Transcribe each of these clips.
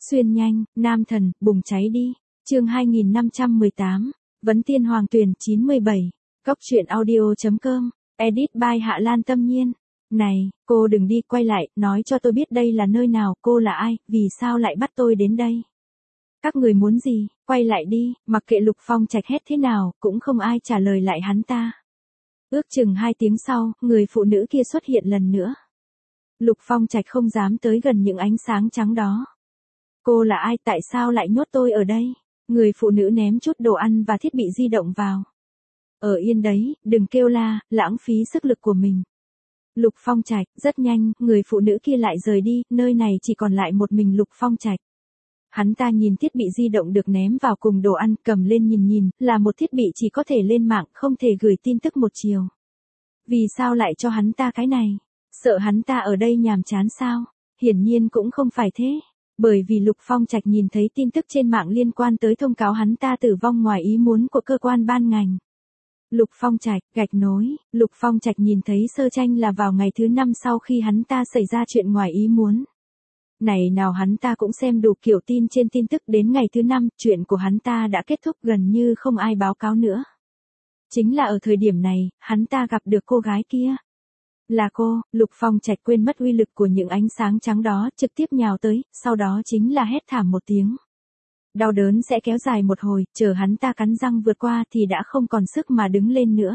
Xuyên nhanh, nam thần, bùng cháy đi. Chương 2518. Vấn tiên hoàng tuyển 97. Cóc truyện audio.com. Edit by Hạ Lan Tâm Nhiên. Này, cô đừng đi, quay lại, nói cho tôi biết đây là nơi nào, cô là ai, vì sao lại bắt tôi đến đây? Các người muốn gì, quay lại đi, mặc kệ Lục Phong Trạch hét thế nào, cũng không ai trả lời lại hắn ta. Ước chừng 2 tiếng sau, người phụ nữ kia xuất hiện lần nữa. Lục Phong Trạch không dám tới gần những ánh sáng trắng đó. Cô là ai, tại sao lại nhốt tôi ở đây? Người phụ nữ ném chút đồ ăn và thiết bị di động vào. Ở yên đấy, đừng kêu la, lãng phí sức lực của mình. Lục Phong Trạch, rất nhanh, người phụ nữ kia lại rời đi, nơi này chỉ còn lại một mình Lục Phong Trạch. Hắn ta nhìn thiết bị di động được ném vào cùng đồ ăn, cầm lên nhìn, là một thiết bị chỉ có thể lên mạng, không thể gửi tin tức một chiều. Vì sao lại cho hắn ta cái này? Sợ hắn ta ở đây nhàm chán sao? Hiển nhiên cũng không phải thế. Bởi vì Lục Phong Trạch nhìn thấy tin tức trên mạng liên quan tới thông cáo hắn ta tử vong ngoài ý muốn của cơ quan ban ngành. Lục Phong Trạch, gạch nối, Lục Phong Trạch nhìn thấy Sơ Tranh là vào ngày thứ 5 sau khi hắn ta xảy ra chuyện ngoài ý muốn. Này nào hắn ta cũng xem đủ kiểu tin trên tin tức, đến ngày thứ 5, chuyện của hắn ta đã kết thúc, gần như không ai báo cáo nữa. Chính là ở thời điểm này, hắn ta gặp được cô gái kia. Là cô, Lục Phong Trạch quên mất uy lực của những ánh sáng trắng đó, trực tiếp nhào tới, sau đó chính là hét thảm một tiếng. Đau đớn sẽ kéo dài một hồi, chờ hắn ta cắn răng vượt qua thì đã không còn sức mà đứng lên nữa.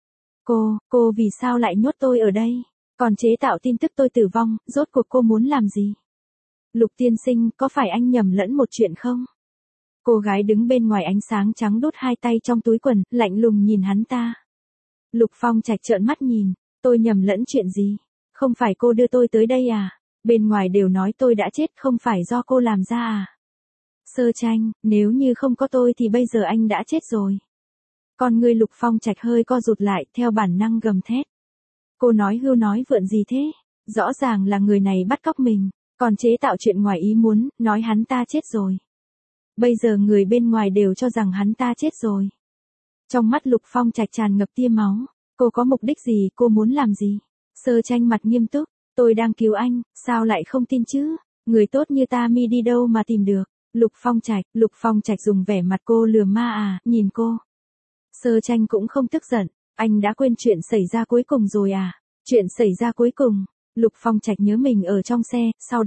Cô vì sao lại nhốt tôi ở đây? Còn chế tạo tin tức tôi tử vong, rốt cuộc cô muốn làm gì? Lục tiên sinh, có phải anh nhầm lẫn một chuyện không? Cô gái đứng bên ngoài ánh sáng trắng đút hai tay trong túi quần, lạnh lùng nhìn hắn ta. Lục Phong Trạch trợn mắt nhìn, tôi nhầm lẫn chuyện gì? Không phải cô đưa tôi tới đây à? Bên ngoài đều nói tôi đã chết, không phải do cô làm ra à? Sơ Tranh, nếu như không có tôi thì bây giờ anh đã chết rồi. Con người Lục Phong Trạch hơi co rụt lại, theo bản năng gầm thét. Cô nói hưu nói vượn gì thế? Rõ ràng là người này bắt cóc mình, còn chế tạo chuyện ngoài ý muốn, nói hắn ta chết rồi. Bây giờ người bên ngoài đều cho rằng hắn ta chết rồi. Trong mắt Lục Phong Trạch tràn ngập tia máu. Cô có mục đích gì, cô muốn làm gì? Sơ Tranh mặt nghiêm túc, tôi đang cứu anh, sao lại không tin chứ? Người tốt như ta mi đi đâu mà tìm được? Lục Phong Trạch dùng vẻ mặt cô lừa ma à, nhìn cô. Sơ Tranh cũng không tức giận, anh đã quên chuyện xảy ra cuối cùng rồi à? Chuyện xảy ra cuối cùng, Lục Phong Trạch nhớ mình ở trong xe,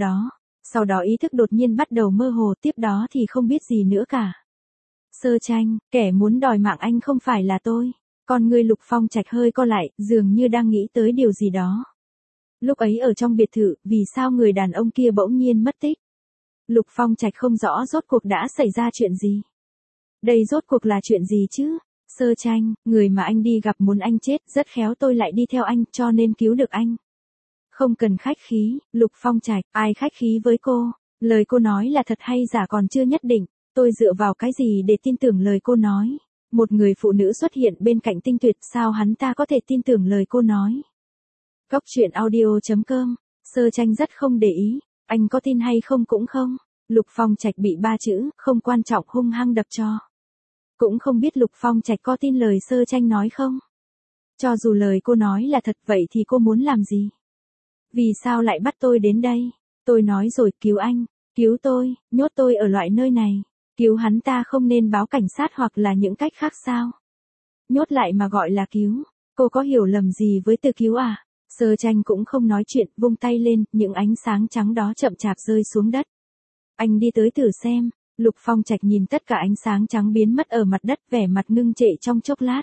sau đó ý thức đột nhiên bắt đầu mơ hồ, tiếp đó thì không biết gì nữa cả. Sơ Tranh, kẻ muốn đòi mạng anh không phải là tôi. Con người Lục Phong Trạch hơi co lại, dường như đang nghĩ tới điều gì đó. Lúc ấy ở trong biệt thự, vì sao người đàn ông kia bỗng nhiên mất tích? Lục Phong Trạch không rõ rốt cuộc đã xảy ra chuyện gì. Đây rốt cuộc là chuyện gì chứ? Sơ Tranh, người mà anh đi gặp muốn anh chết, rất khéo tôi lại đi theo anh, cho nên cứu được anh. Không cần khách khí, Lục Phong Trạch, ai khách khí với cô? Lời cô nói là thật hay giả còn chưa nhất định, tôi dựa vào cái gì để tin tưởng lời cô nói? Một người phụ nữ xuất hiện bên cạnh Tinh Tuyệt, sao hắn ta có thể tin tưởng lời cô nói? Cóc truyện audio.com. Sơ Tranh rất không để ý, anh có tin hay không cũng không. Lục Phong Trạch bị 3 chữ, không quan trọng hung hăng đập cho. Cũng không biết Lục Phong Trạch có tin lời Sơ Tranh nói không? Cho dù lời cô nói là thật, vậy thì cô muốn làm gì? Vì sao lại bắt tôi đến đây? Tôi nói rồi, cứu anh, cứu tôi, nhốt tôi ở loại nơi này. Cứu hắn ta không nên báo cảnh sát hoặc là những cách khác sao? Nhốt lại mà gọi là cứu. Cô có hiểu lầm gì với từ cứu à? Sơ Tranh cũng không nói chuyện, vung tay lên, những ánh sáng trắng đó chậm chạp rơi xuống đất. Anh đi tới thử xem. Lục Phong Trạch nhìn tất cả ánh sáng trắng biến mất ở mặt đất, vẻ mặt ngưng trệ trong chốc lát.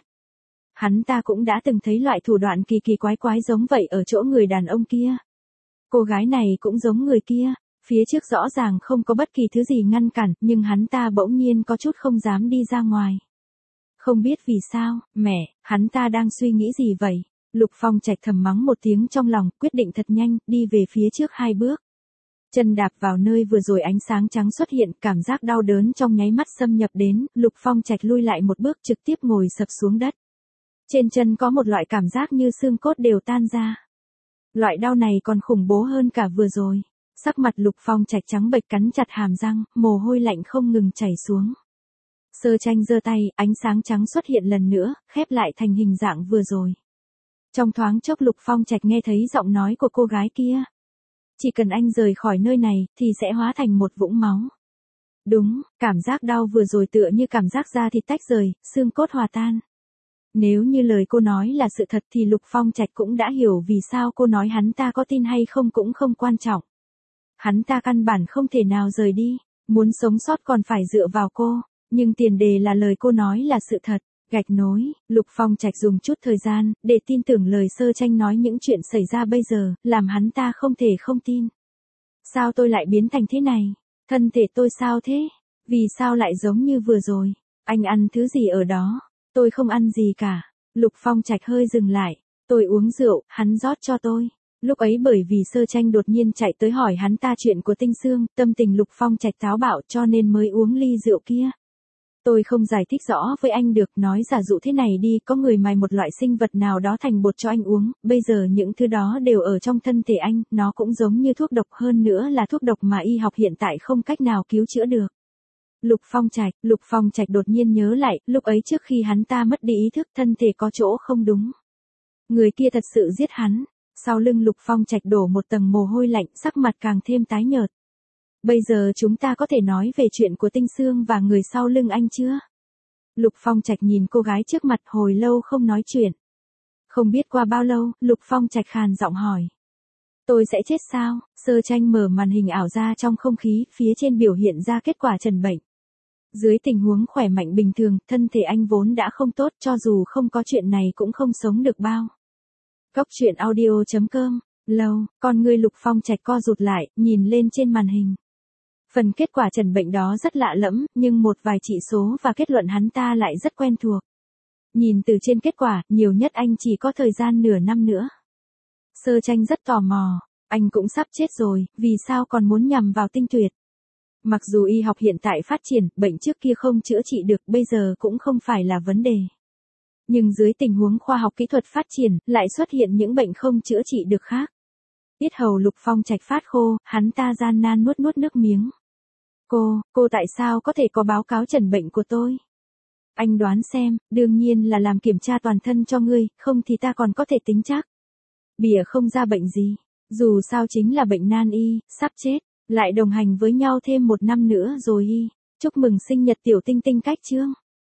Hắn ta cũng đã từng thấy loại thủ đoạn kỳ kỳ quái giống vậy ở chỗ người đàn ông kia. Cô gái này cũng giống người kia. Phía trước rõ ràng không có bất kỳ thứ gì ngăn cản, nhưng hắn ta bỗng nhiên có chút không dám đi ra ngoài. Không biết vì sao, mẹ, hắn ta đang suy nghĩ gì vậy? Lục Phong Trạch thầm mắng một tiếng trong lòng, quyết định thật nhanh, đi về phía trước 2 bước. Chân đạp vào nơi vừa rồi ánh sáng trắng xuất hiện, cảm giác đau đớn trong nháy mắt xâm nhập đến, Lục Phong Trạch lui lại một bước, trực tiếp ngồi sập xuống đất. Trên chân có một loại cảm giác như xương cốt đều tan ra. Loại đau này còn khủng bố hơn cả vừa rồi. Sắc mặt Lục Phong Trạch trắng bệch, cắn chặt hàm răng, mồ hôi lạnh không ngừng chảy xuống. Sơ Tranh giơ tay, ánh sáng trắng xuất hiện lần nữa, khép lại thành hình dạng vừa rồi. Trong thoáng chốc Lục Phong Trạch nghe thấy giọng nói của cô gái kia. chỉ cần anh rời khỏi nơi này, thì sẽ hóa thành một vũng máu. Đúng, cảm giác đau vừa rồi tựa như cảm giác da thịt tách rời, xương cốt hòa tan. Nếu như lời cô nói là sự thật thì Lục Phong Trạch cũng đã hiểu vì sao cô nói hắn ta có tin hay không cũng không quan trọng. Hắn ta căn bản không thể nào rời đi, muốn sống sót còn phải dựa vào cô, nhưng tiền đề là lời cô nói là sự thật. Gạch nối, Lục Phong Trạch dùng chút thời gian, để tin tưởng lời Sơ Tranh nói những chuyện xảy ra bây giờ, làm hắn ta không thể không tin. Sao tôi lại biến thành thế này? Thân thể tôi sao thế? Vì sao lại giống như vừa rồi? Anh ăn thứ gì ở đó? Tôi không ăn gì cả. Lục Phong Trạch hơi dừng lại. Tôi uống rượu, hắn rót cho tôi. Lúc ấy bởi vì Sơ Tranh đột nhiên chạy tới hỏi hắn ta chuyện của Tinh Xương, tâm tình Lục Phong Trạch táo bạo cho nên mới uống ly rượu kia. Tôi không giải thích rõ với anh được, nói giả dụ thế này đi, có người mài một loại sinh vật nào đó thành bột cho anh uống, bây giờ những thứ đó đều ở trong thân thể anh, nó cũng giống như thuốc độc, hơn nữa là thuốc độc mà y học hiện tại không cách nào cứu chữa được. Lục Phong Trạch đột nhiên nhớ lại, lúc ấy trước khi hắn ta mất đi ý thức, thân thể có chỗ không đúng. Người kia thật sự giết hắn. Sau lưng Lục Phong Trạch đổ một tầng mồ hôi lạnh, sắc mặt càng thêm tái nhợt. Bây giờ chúng ta có thể nói về chuyện của Tinh Xương và người sau lưng anh chưa? Lục Phong Trạch nhìn cô gái trước mặt hồi lâu không nói chuyện. Không biết qua bao lâu, Lục Phong Trạch khàn giọng hỏi. Tôi sẽ chết sao? Sơ Tranh mở màn hình ảo ra trong không khí, phía trên biểu hiện ra kết quả trần bệnh. Dưới tình huống khỏe mạnh bình thường, thân thể anh vốn đã không tốt, cho dù không có chuyện này cũng không sống được bao. Cốc truyện audio.com. Lâu, con ngươi Lục Phong Trạch co rụt lại, nhìn lên trên màn hình. Phần kết quả trần bệnh đó rất lạ lẫm, nhưng một vài chỉ số và kết luận hắn ta lại rất quen thuộc. Nhìn từ trên kết quả, nhiều nhất anh chỉ có thời gian nửa năm nữa. Sơ Tranh rất tò mò, anh cũng sắp chết rồi, vì sao còn muốn nhằm vào Tinh Tuyệt? Mặc dù y học hiện tại phát triển, bệnh trước kia không chữa trị được, bây giờ cũng không phải là vấn đề. Nhưng dưới tình huống khoa học kỹ thuật phát triển, lại xuất hiện những bệnh không chữa trị được khác. Yết hầu Lục Phong Trạch phát khô, hắn ta gian nan nuốt nước miếng. Cô tại sao có thể có báo cáo trần bệnh của tôi? Anh đoán xem, đương nhiên là làm kiểm tra toàn thân cho ngươi, không thì ta còn có thể tính chắc. Bìa không ra bệnh gì, dù sao chính là bệnh nan y, sắp chết, lại đồng hành với nhau thêm 1 năm nữa rồi y. Chúc mừng sinh nhật tiểu Tinh Tinh cách chương.